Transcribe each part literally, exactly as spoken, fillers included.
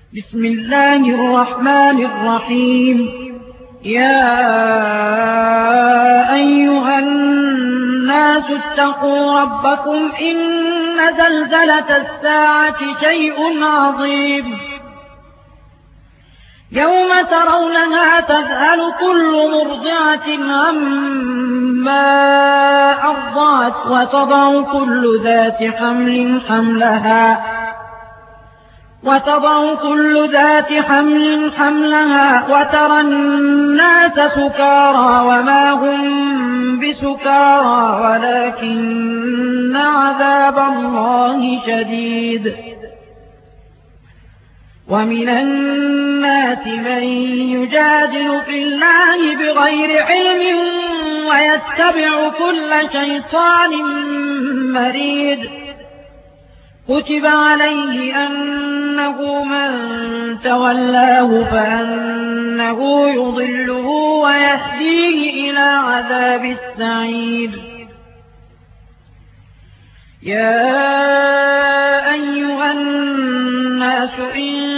بسم الله الرحمن الرحيم. يا أيها الناس اتقوا ربكم إن زلزلة الساعة شيء عظيم يوم ترونها تذهل كل مرضعة عما أرضعت وتضع كل ذات حمل حملها وتضع كل ذات حمل حملها وترى الناس سكارى وما هم بسكارى ولكن عذاب الله شديد. ومن الناس من يجادل في الله بغير علم ويتبع كل شيطان مريد. كتب عليه أنه من تولاه فأنه يضله ويهديه إلى عذاب السعير. يا أيها الناس إن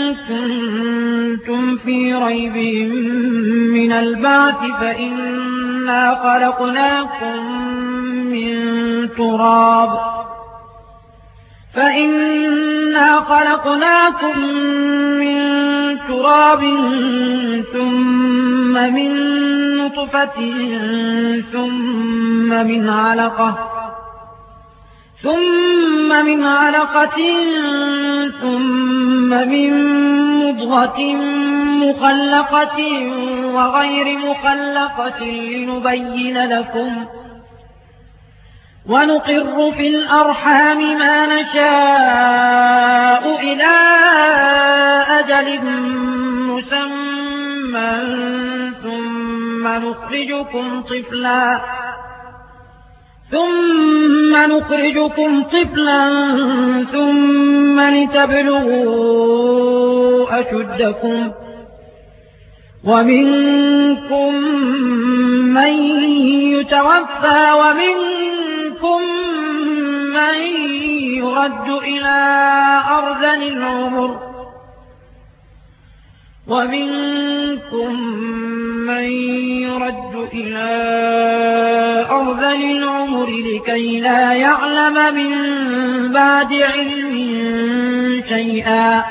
كنتم في ريب من البعث فإنا خلقناكم من تراب فإنا خلقناكم من تراب ثم من نطفة ثم من علقة ثم من علقة ثم من مضغة مخلقة وغير مخلقة لنبين لكم ونقر في الأرحام ما نشاء إلى أجل مسمى ثم نخرجكم طفلا ثم نخرجكم طفلا ثم لتبلغوا أشدكم ومنكم من يتوفى ومنكم من يرد إلى أرذل العمر ومنكم من يرد إلى أرذل العمر لكي لا يعلم من بعد علم شيئا.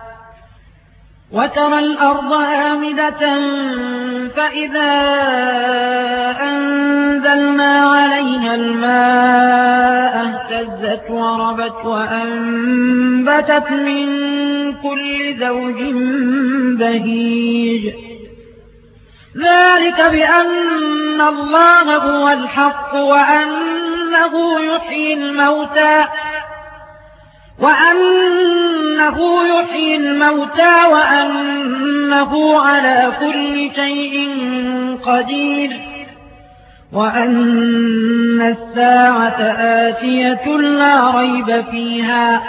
وترى الأرض هامدة فإذا أنزلنا عليها الماء اهتزت وربت وأنبتت من كل زوج بهيج. ذلك بأن الله هو الحق وأنه يحيي الموتى وأنه يحيي الموتى وأنه على كل شيء قدير وأن الساعة آتية لا ريب فيها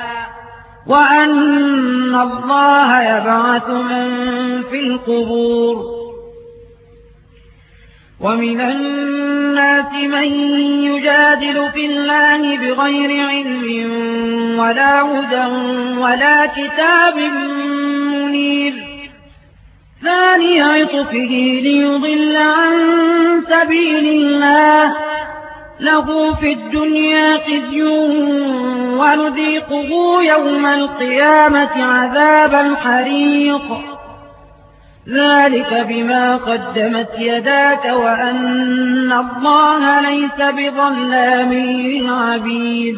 وأن الله يبعث من في القبور. ومن الناس من يجادل في الله بغير علم ولا هدى ولا كتاب منير. ثاني عطفه ليضل عن سبيل الله له في الدنيا خزي ونذيقه يوم القيامة عذاب الحريق. ذلك بما قدمت يداك وأن الله ليس بظلام للعبيد.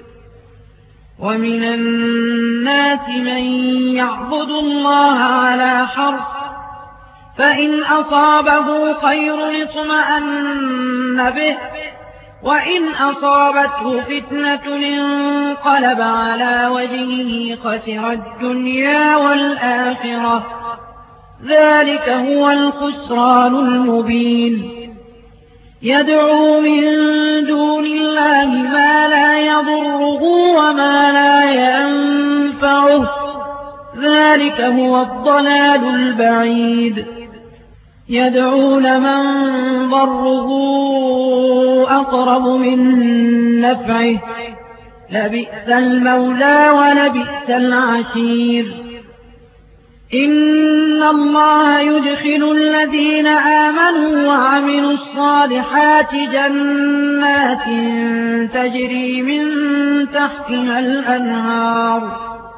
ومن الناس من يعبد الله على حرف فإن أصابه خير اطمأن به وإن أصابته فتنة انقلب على وجهه خسر الدنيا والآخرة. ذلك هو الخسران المبين. يدعو من دون الله ما لا يضره وما لا ينفعه. ذلك هو الضلال البعيد. يدعو لمن ضره أقرب من نفعه لبئس المولى ولبئس العشير. إن الله يدخل الذين آمنوا وعملوا الصالحات جنات تجري من تحتها الأنهار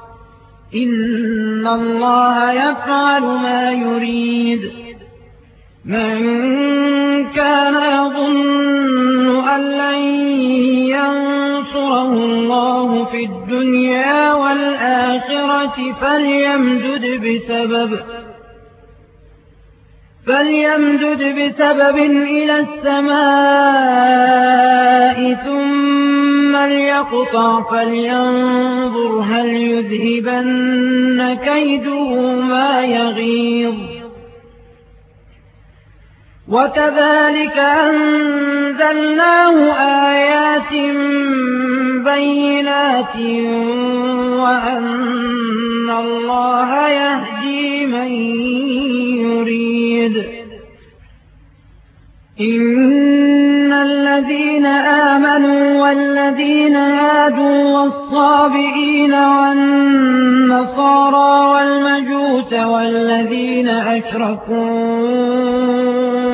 إن الله يفعل ما يريد من كان يظن أن لن ينصره الله في الدنيا والآخرة فليمدد بسبب فليمدد بسبب إلى السماء ثم ليقطع فلينظر هل يذهبن كيده ما يغيظ وكذلك أنزلناه آيات بينات وأن الله يهدي من يريد إن الذين آمنوا والذين هادوا والصابئين والنصارى والمجوس والذين أشركوا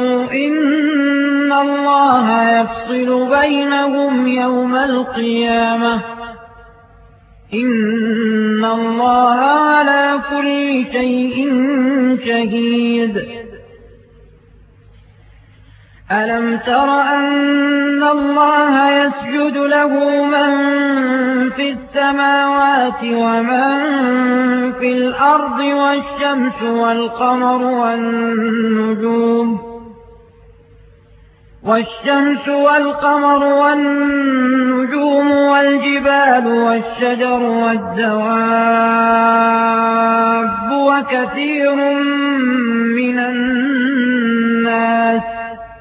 إن الله يفصل بينهم يوم القيامة إن الله على كل شيء شهيد ألم تر أن الله يسجد له من في السماوات ومن في الأرض والشمس والقمر والنجوم والشمس والقمر والنجوم والجبال والشجر والدواب وكثير من الناس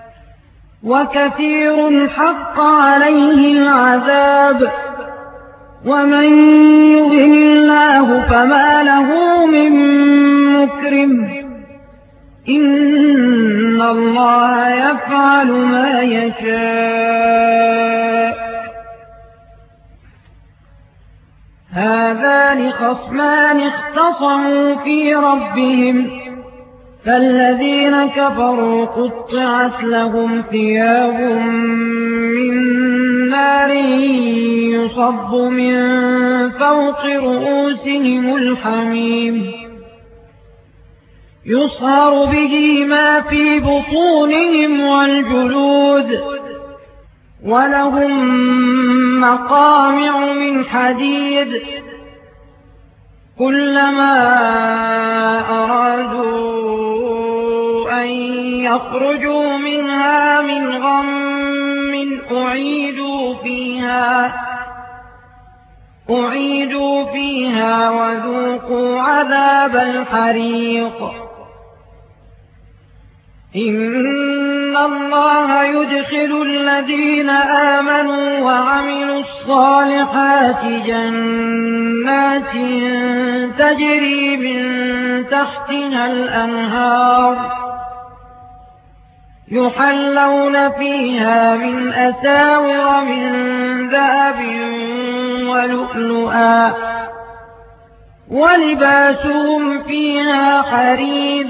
وكثير حق عليه العذاب ومن يهن الله فما له من مكرم إن الله يفعل ما يشاء هذان خصمان اختصموا في ربهم فالذين كفروا قطعت لهم ثياب من نار يصب من فوق رؤوسهم الحميم يصهر به ما في بطونهم والجلود ولهم مقامع من حديد كلما أرادوا أن يخرجوا منها من غم أعيدوا فيها أعيدوا فيها وذوقوا عذاب الحريق إن الله يدخل الذين آمنوا وعملوا الصالحات جنات تجري من تحتها الأنهار يحلون فيها من أساور من ذهب ولؤلؤا ولباسهم فيها حرير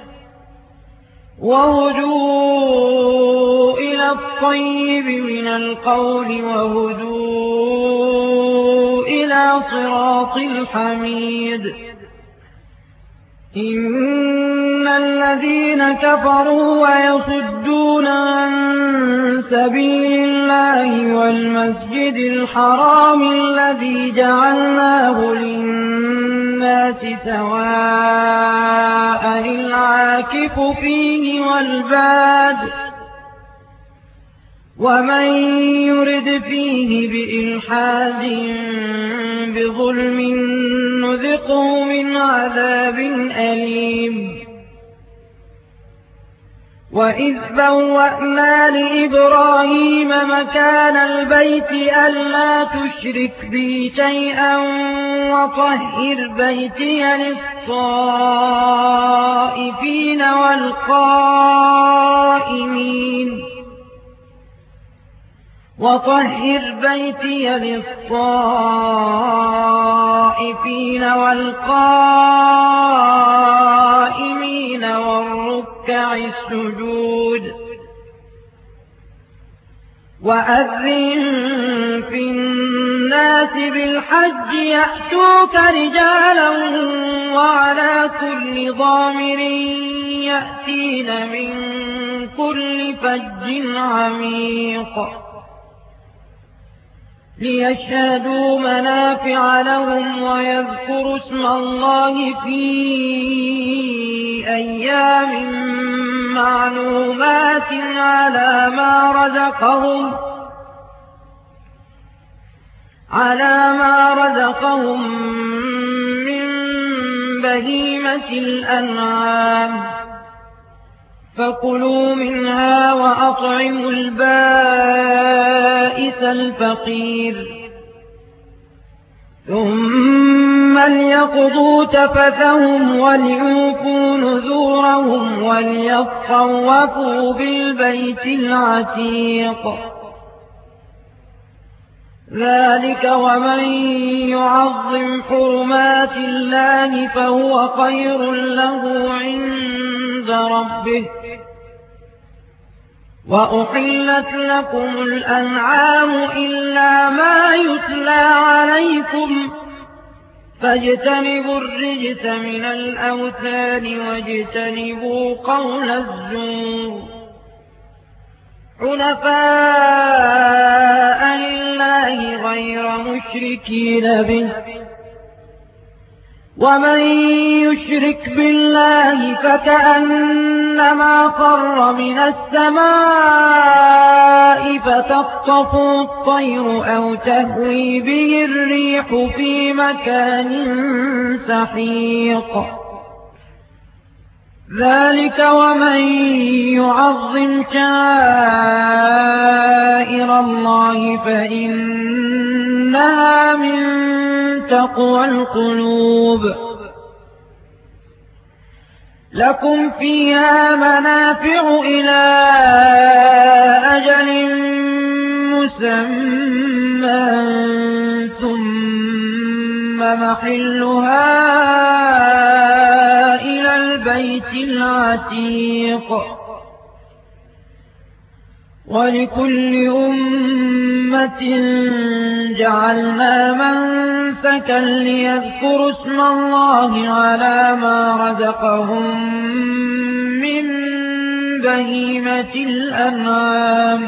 وهدوا إلى الطيب من القول وهدوا إلى صراط الحميد إن الذين كفروا ويصدون عن سبيل الله والمسجد الحرام الذي جعلناه للناس سواء العاكف فيه والباد ومن يرد فيه بإلحاد بظلم نذقه من عذاب أليم وإذ بوأنا لإبراهيم مكان البيت ألا تشرك بي شيئا وطهر بيتي للطائفين والقائمين وطهر بيتي للطائفين والقائمين واركع السجود وأذن في الناس بالحج يأتوك رجالا وعلى كل ضامر يأتين من كل فج عميق ليشهدوا منافع لهم ويذكروا اسم الله في أيام معلومات على ما رزقهم على ما رزقهم من بهيمة الأنعام فكلوا منها وأطعموا البائس الفقير ثم ليقضوا تفثهم وليوفوا نذورهم وليطوفوا بالبيت العتيق ذلك ومن يعظم حرمات الله فهو خير له عند ربه وأحلت لكم الأنعام إلا ما يتلى عليكم فاجتنبوا الرجس من الأوثان واجتنبوا قول الزور حنفاء لله غير مشركين به ومن يشرك بالله فكأنما خر من السماء فتخطفه الطير أو تهوي به الريح في مكان سحيق ذلك ومن يعظم شعائر الله فإنها من تقوى القلوب لكم فيها منافع إلى أجل مسمى ثم محلها إلى البيت العتيق ولكل أمة جعلنا منسكا ليذكروا اسم الله على ما رزقهم من بهيمة الأنعام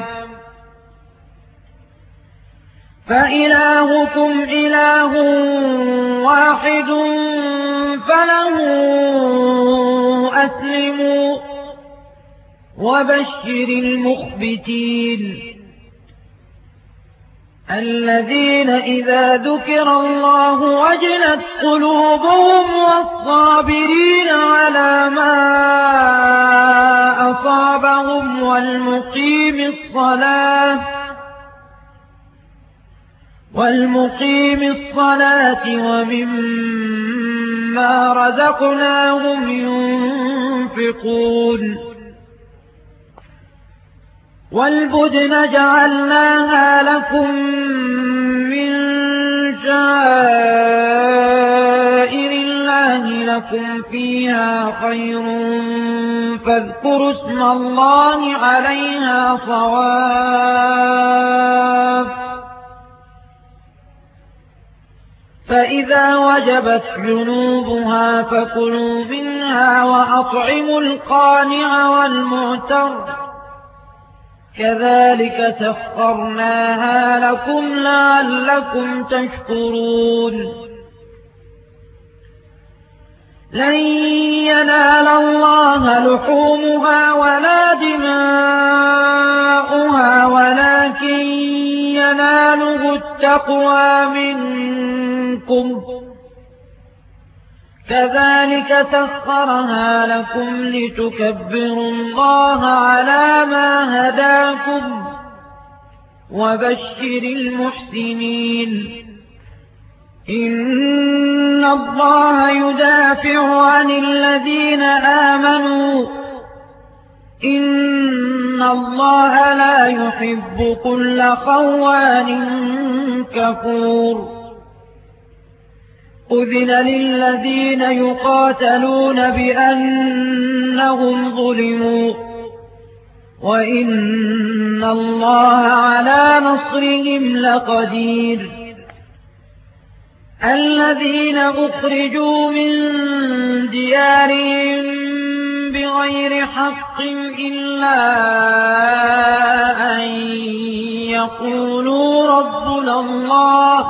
فإلهكم إله واحد فله أسلموا وبشر المخبتين الذين إذا ذكر الله وجلت قلوبهم والصابرين على ما أصابهم والمقيم الصلاة والمقيم الصلاة ومما رزقناهم ينفقون والبدن جعلناها لكم من شعائر الله لكم فيها خير فاذكروا اسم الله عليها صواف فإذا وجبت جنوبها فكلوا منها وأطعموا القانع والمعتر كذلك سخرناها لكم لعلكم تشكرون لن ينال الله لحومها ولا دماؤها ولكن يناله التقوى منكم كذلك سخرها لكم لتكبروا الله على ما هداكم وبشر المحسنين إن الله يدافع عن الذين آمنوا إن الله لا يحب كل خوان كفور أذن للذين يقاتلون بأنهم ظلموا وإن الله على نصرهم لقدير الذين أخرجوا من ديارهم بغير حق إلا أن يقولوا ربنا الله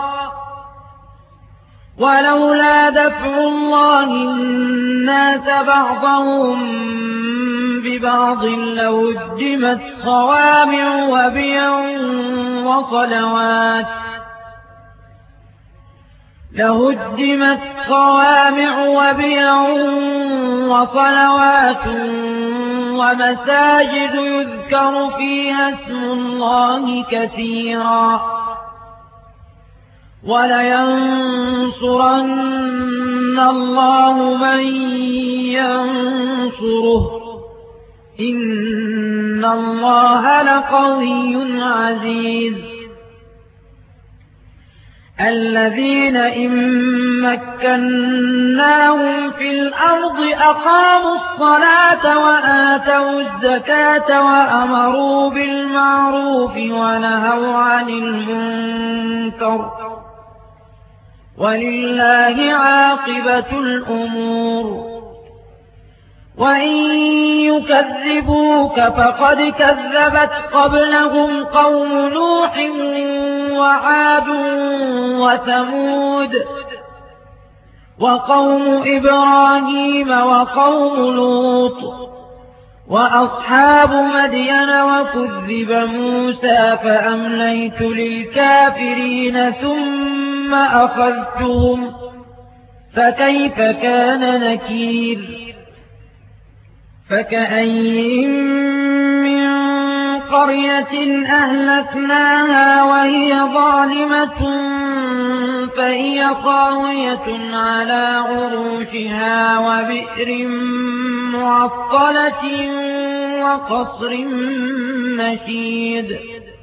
ولولا دفع الله الناس بعضهم ببعض لهدمت صوامع وبيع وصلوات لهدمت صوامع وبيع وصلوات ومساجد يذكر فيها اسم الله كثيرا ولينصرن الله من ينصره إن الله لقوي عزيز الذين إن مكناهم في الأرض أقاموا الصلاة وآتوا الزكاة وأمروا بالمعروف ونهوا عن المنكر ولله عاقبة الأمور وإن يكذبوك فقد كذبت قبلهم قوم نوح وعاد وثمود وقوم إبراهيم وقوم لوط وأصحاب مدين وكذب موسى فأمليت للكافرين ثم أخذتهم فكيف كان نكير فكأين من قرية أهلكناها وهي ظالمة فهي خاوية على عروشها وبئر معطلة وقصر مشيد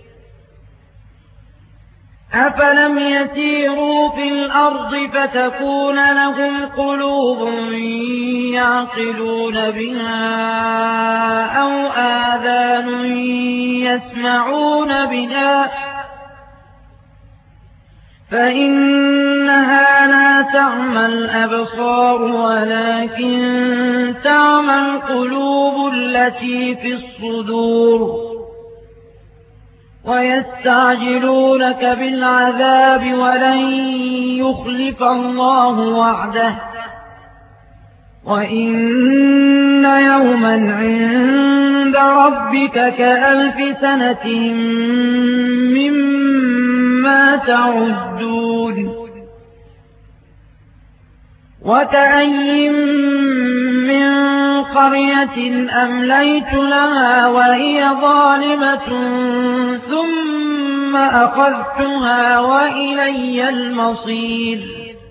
أفلم يسيروا في الأرض فتكون لهم قلوب يعقلون بها أو آذان يسمعون بها فإنها لا تعمى الأبصار ولكن تعمى القلوب التي في الصدور ويستعجلونك بالعذاب ولن يخلف الله وعده وإن يوما عند ربك كألف سنة مما تعدون وكأين من قرية أمليت لها وهي ظالمة ثم أخذتها وإلي المصير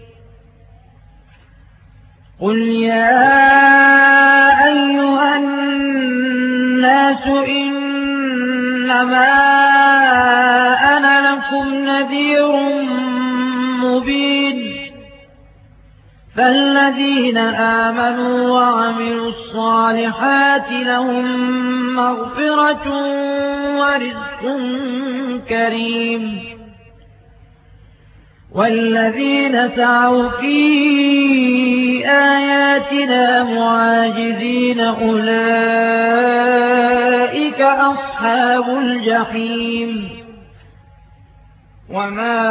قل يا أيها الناس إنما أنا لكم نذير مبين فالذين آمنوا وعملوا الصالحات لهم مغفرة ورزق كريم والذين سعوا في آياتنا معاجزين أولئك أصحاب الجحيم وما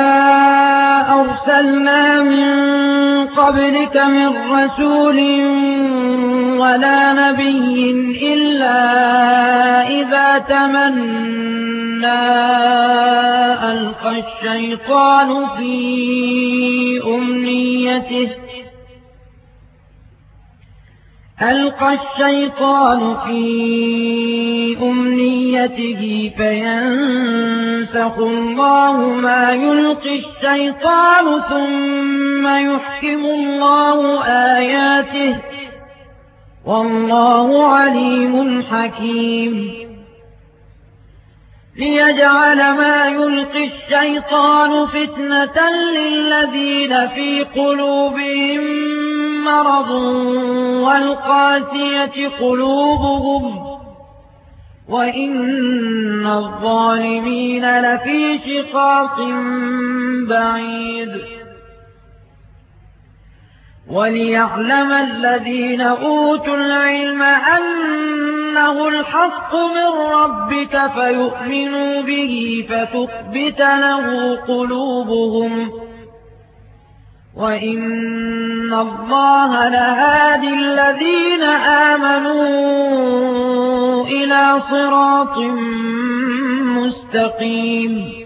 أرسلنا من قبلك من رسول ولا نبي إلا إذا تمنى ألقى الشيطان في أمنيته ألقى الشيطان في أمنيته فينسخ الله ما يلقي الشيطان ثم يحكم الله آياته والله عليم حكيم ليجعل ما يلقي الشيطان فتنة للذين في قلوبهم مرض والقاسية قلوبهم وإن الظالمين لفي شقاق بعيد. وليعلم الذين أوتوا العلم أنه الحق من ربك فيؤمنوا به فتخبت له قلوبهم وإن الله لهادي الذين آمنوا إلى صراط مستقيم.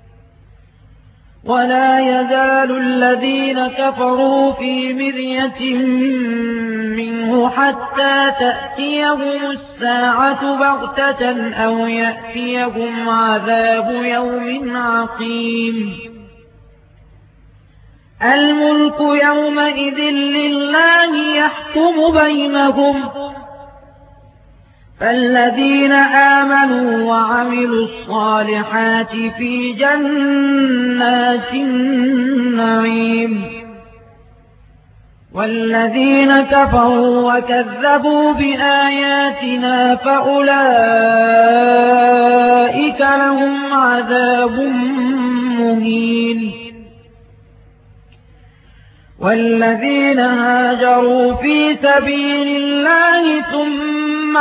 ولا يزال الذين كفروا في مرية منه حتى تأتيهم الساعة بغتة أو يأتيهم عذاب يوم عقيم. الملك يومئذ لله يحكم بينهم فالذين آمنوا وعملوا الصالحات في جنات النعيم والذين كفروا وكذبوا بآياتنا فأولئك لهم عذاب مهين. والذين هاجروا في سبيل الله ثم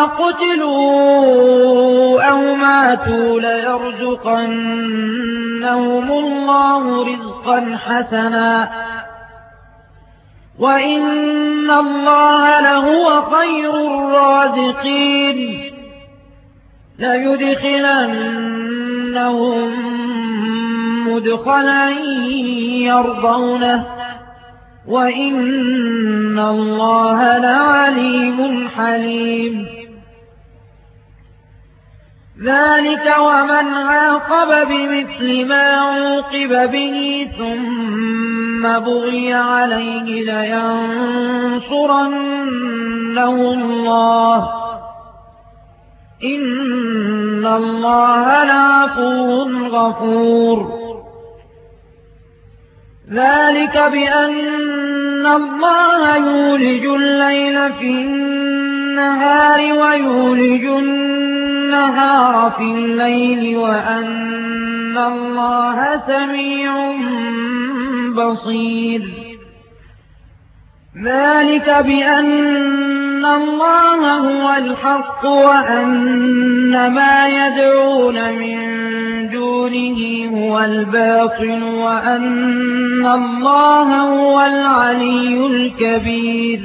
قتلوا أو ماتوا ليرزقنهم الله رزقا حسنا وإن الله لهو خير الرازقين. ليدخلنهم مدخلا يرضونه وإن الله لعليم حليم. ذلك ومن عاقب بمثل ما عوقب به ثم بغي عليه لينصرنه الله إن الله لعفو غفور. ذلك بأن الله يولج الليل في النهار ويولج النهار في الليل وأن الله سميع بصير. ذلك بأن الله هو الحق وأن ما يدعون من دونه هو الباطل وأن الله هو العلي الكبير.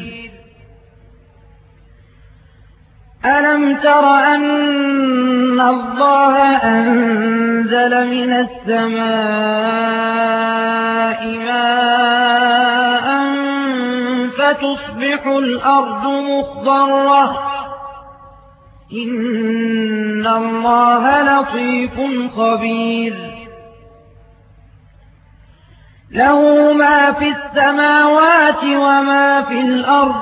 ألم تر أن الله أنزل من السماء ماء فتصبح الأرض مخضرة إن الله لطيف خبير. له ما في السماوات وما في الأرض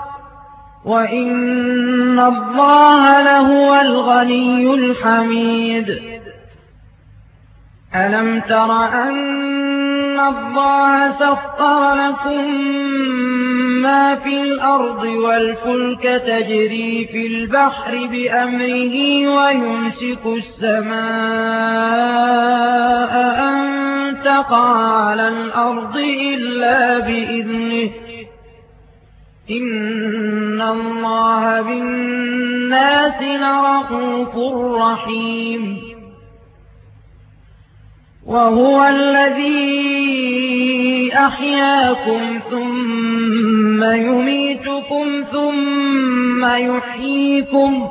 وإن الله لهو الغني الحميد. ألم تر أن الله سخر لكم ما في الأرض والفلك تجري في البحر بأمره ويمسك السماء أن تقع على الأرض إلا بإذنه إن الله بالناس لرءوف رحيم. وهو الذي أحياكم ثم يميتكم ثم يحييكم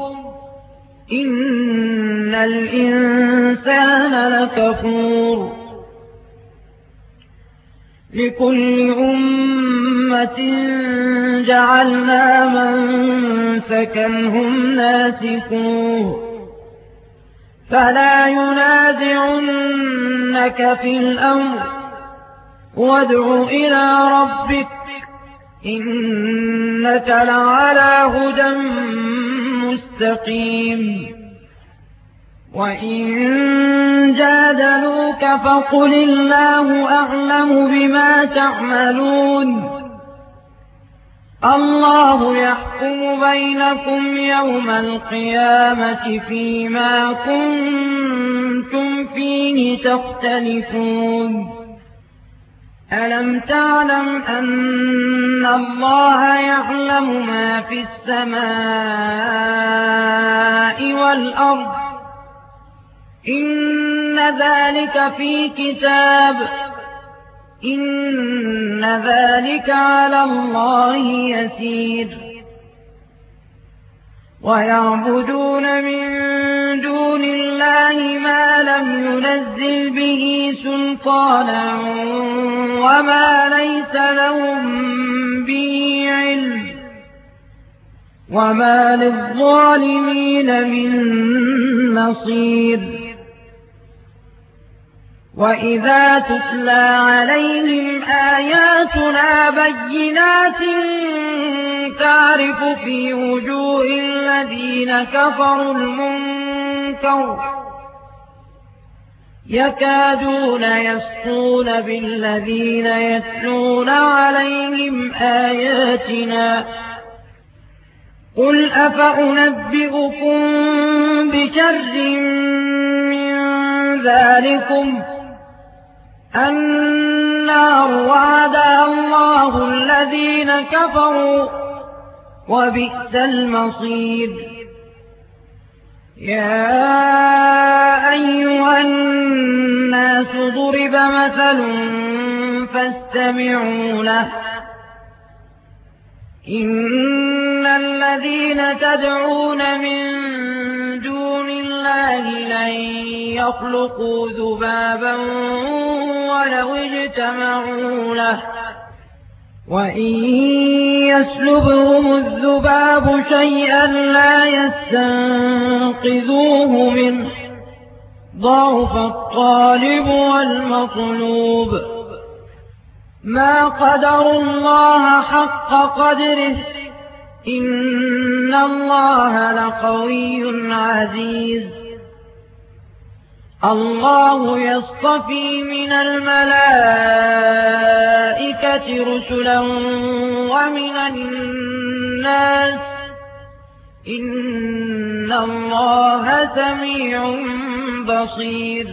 إن الإنسان لكفور. لكل أمة جعلنا منسكا هم ناسكوه فلا ينازعنك في الأمر وادع إلى ربك إنك لعلى هدى مستقيم. وإن جادلوك فقل الله أعلم بما تعملون الله يحكم بينكم يوم القيامة فيما كنتم فيه تختلفون ألم تعلم أن الله يعلم ما في السماء والأرض إن ذلك في كتاب إن ذلك على الله يسير ويعبدون من دون الله ما لم ينزل به سلطانا وما ليس لهم به علم وما للظالمين من نصير وإذا تتلى عليهم آياتنا بينات تعرف في وجوه الذين كفروا المنكر يكادون يسطون بالذين يتلون عليهم آياتنا قل أفأنبئكم بشر من ذلكم النار وعدها الله الذين كفروا وبئس المصير يا أيها الناس ضرب مثل فاستمعوا له إن الذين تدعون من دون الله لن يخلقوا ذبابا ولو اجتمعوا له وإن يسلبهم الذباب شيئا لا يستنقذوه منه ضعف الطالب والمطلوب ما قدروا الله حق قدره إن الله لقوي عزيز الله يصطفي من الملائكة رسلا ومن الناس إن الله سميع بصير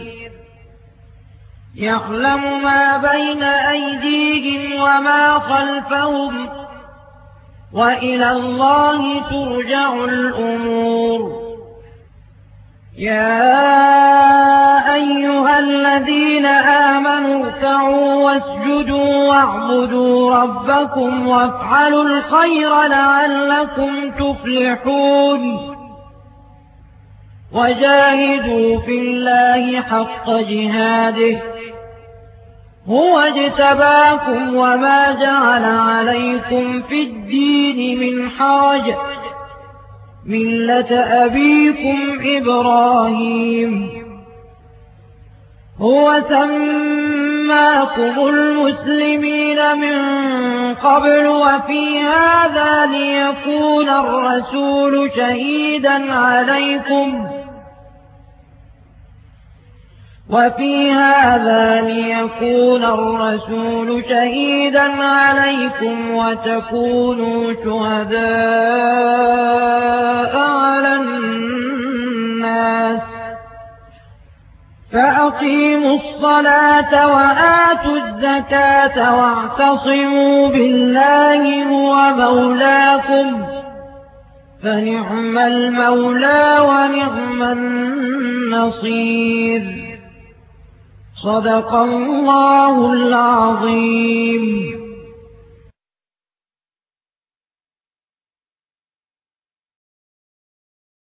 يعلم ما بين أيديهم وما خلفهم وإلى الله ترجع الأمور يا أيها الذين آمنوا اركعوا واسجدوا واعبدوا ربكم وافعلوا الخير لعلكم تفلحون وجاهدوا في الله حق جهاده هو اجتباكم وما جعل عليكم في الدين من حرج ملة أبيكم إبراهيم هو سماكم المسلمين من قبل وفي هذا ليكون الرسول شهيدا عليكم وفي هذا ليكون الرسول شهيدا عليكم وتكونوا شهداء على الناس فأقيموا الصلاة وآتوا الزكاة واعتصموا بالله هو مولاكم فنعم المولى ونعم النصير صدق الله العظيم.